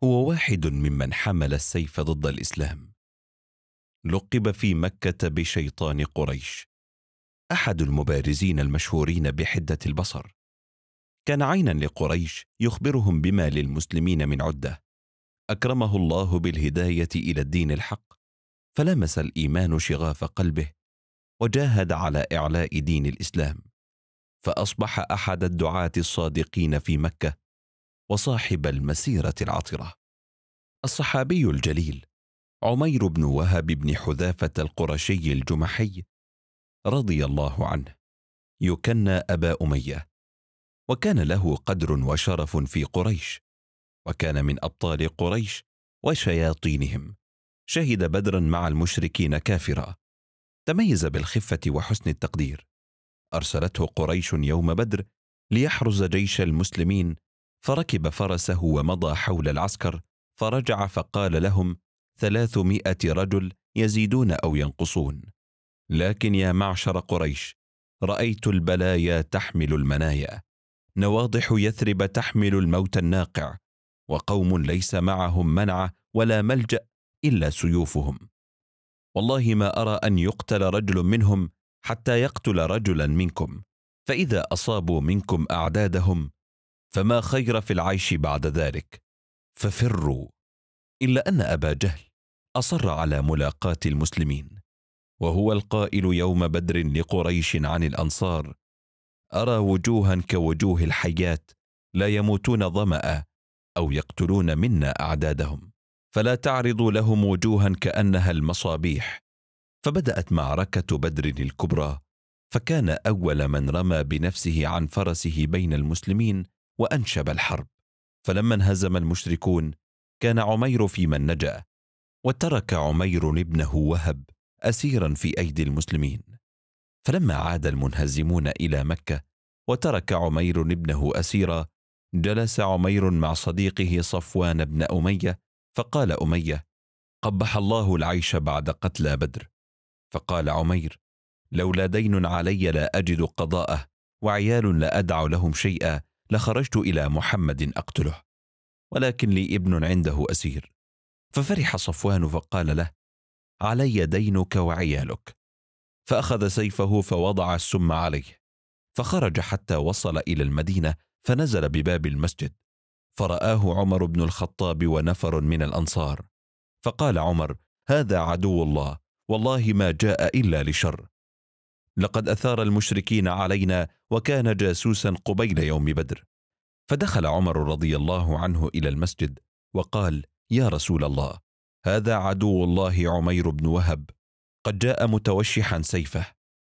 هو واحد ممن حمل السيف ضد الإسلام. لقب في مكة بشيطان قريش، أحد المبارزين المشهورين بحدة البصر. كان عينا لقريش يخبرهم بما للمسلمين من عدة. أكرمه الله بالهداية إلى الدين الحق، فلمس الإيمان شغاف قلبه وجاهد على إعلاء دين الإسلام، فأصبح أحد الدعاة الصادقين في مكة وصاحب المسيرة العطرة. الصحابي الجليل عمير بن وهب بن حذافة القرشي الجمحي رضي الله عنه، يكنى أبا أمية، وكان له قدر وشرف في قريش، وكان من أبطال قريش وشياطينهم. شهد بدرا مع المشركين كافرا، تميز بالخفة وحسن التقدير. أرسلته قريش يوم بدر ليحرز جيش المسلمين، فركب فرسه ومضى حول العسكر، فرجع فقال لهم: 300 رجل يزيدون أو ينقصون، لكن يا معشر قريش، رأيت البلايا تحمل المنايا، نواضح يثرب تحمل الموت الناقع، وقوم ليس معهم منع ولا ملجأ إلا سيوفهم. والله ما أرى أن يقتل رجل منهم حتى يقتل رجلا منكم، فإذا أصابوا منكم أعدادهم فما خير في العيش بعد ذلك، ففروا. إلا أن أبا جهل أصر على ملاقاة المسلمين، وهو القائل يوم بدر لقريش عن الأنصار: أرى وجوها كوجوه الحيات لا يموتون ظمأ أو يقتلون منا أعدادهم، فلا تعرضوا لهم وجوها كأنها المصابيح. فبدأت معركة بدر الكبرى، فكان أول من رمى بنفسه عن فرسه بين المسلمين وأنشب الحرب. فلما انهزم المشركون كان عمير في من نجا، وترك عمير ابنه وهب أسيرا في أيدي المسلمين. فلما عاد المنهزمون إلى مكة وترك عمير ابنه أسيرا، جلس عمير مع صديقه صفوان بن أمية، فقال أمية: قبح الله العيش بعد قتلى بدر. فقال عمير: لولا دين علي لا أجد قضاءه، وعيال لا أدع لهم شيئا، لخرجت إلى محمد أقتله، ولكن لي ابن عنده أسير. ففرح صفوان فقال له: علي دينك وعيالك. فأخذ سيفه فوضع السم عليه، فخرج حتى وصل إلى المدينة، فنزل بباب المسجد، فرآه عمر بن الخطاب ونفر من الأنصار، فقال عمر: هذا عدو الله، والله ما جاء إلا لشر، لقد أثار المشركين علينا وكان جاسوسا قبيل يوم بدر. فدخل عمر رضي الله عنه إلى المسجد وقال: يا رسول الله، هذا عدو الله عمير بن وهب، قد جاء متوشحا سيفه.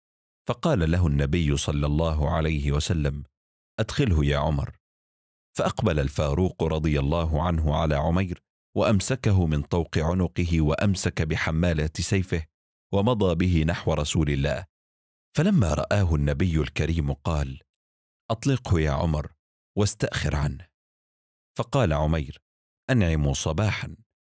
فقال له النبي صلى الله عليه وسلم: أدخله يا عمر. فأقبل الفاروق رضي الله عنه على عمير، وأمسكه من طوق عنقه، وأمسك بحمالة سيفه، ومضى به نحو رسول الله. فلما رآه النبي الكريم قال: أطلقه يا عمر واستأخر عنه. فقال عمير: أنعموا صباحا.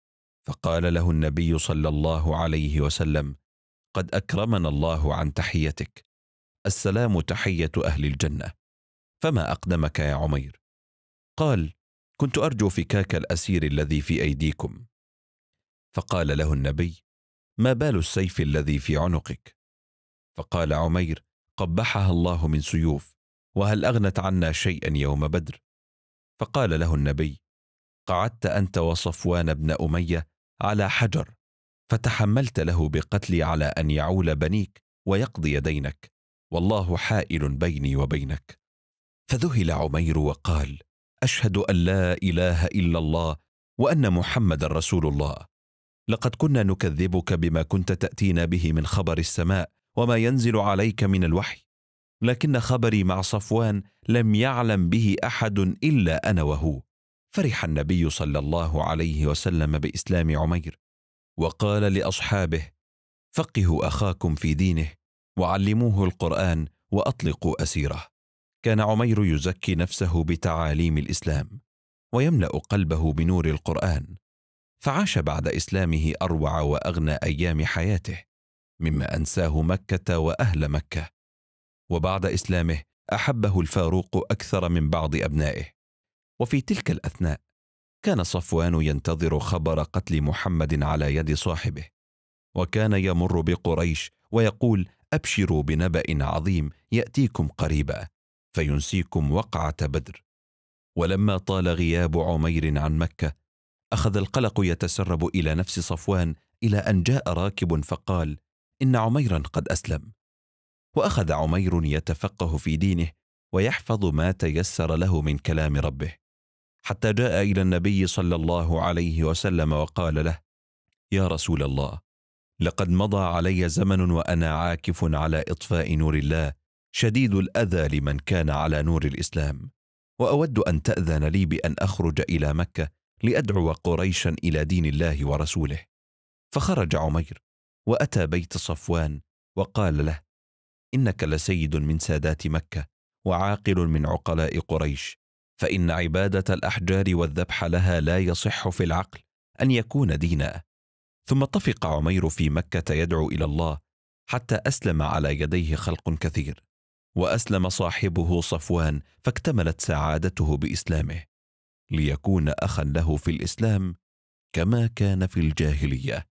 فقال له النبي صلى الله عليه وسلم: قد أكرمنا الله عن تحيتك، السلام تحية أهل الجنة، فما أقدمك يا عمير؟ قال: كنت أرجو فكاك الأسير الذي في أيديكم. فقال له النبي: ما بال السيف الذي في عنقك؟ فقال عمير: قبحها الله من سيوف، وهل أغنت عنا شيئا يوم بدر؟ فقال له النبي: قعدت أنت وصفوان بن أمية على حجر، فتحملت له بقتلي على أن يعول بنيك ويقضي دينك، والله حائل بيني وبينك. فذهل عمير وقال: أشهد أن لا إله إلا الله وأن محمد رسول الله، لقد كنا نكذبك بما كنت تأتينا به من خبر السماء وما ينزل عليك من الوحي، لكن خبري مع صفوان لم يعلم به أحد إلا أنا وهو. فرح النبي صلى الله عليه وسلم بإسلام عمير، وقال لأصحابه: فقهوا أخاكم في دينه، وعلموه القرآن، وأطلقوا أسيره. كان عمير يزكي نفسه بتعاليم الإسلام، ويملأ قلبه بنور القرآن، فعاش بعد إسلامه أروع وأغنى أيام حياته، مما أنساه مكة وأهل مكة. وبعد إسلامه أحبه الفاروق أكثر من بعض أبنائه. وفي تلك الأثناء كان صفوان ينتظر خبر قتل محمد على يد صاحبه، وكان يمر بقريش ويقول: أبشروا بنبأ عظيم يأتيكم قريبا فينسيكم وقعة بدر. ولما طال غياب عمير عن مكة، أخذ القلق يتسرب إلى نفس صفوان، إلى أن جاء راكب فقال: إن عميرا قد أسلم. وأخذ عمير يتفقه في دينه ويحفظ ما تيسر له من كلام ربه، حتى جاء إلى النبي صلى الله عليه وسلم وقال له: يا رسول الله، لقد مضى علي زمن وأنا عاكف على إطفاء نور الله، شديد الأذى لمن كان على نور الإسلام، وأود أن تأذن لي بأن أخرج إلى مكة لأدعو قريشا إلى دين الله ورسوله. فخرج عمير وأتى بيت صفوان وقال له: إنك لسيد من سادات مكة وعاقل من عقلاء قريش، فإن عبادة الأحجار والذبح لها لا يصح في العقل أن يكون دينا. ثم طفق عمير في مكة يدعو إلى الله، حتى أسلم على يديه خلق كثير، وأسلم صاحبه صفوان، فاكتملت سعادته بإسلامه، ليكون أخا له في الإسلام كما كان في الجاهلية.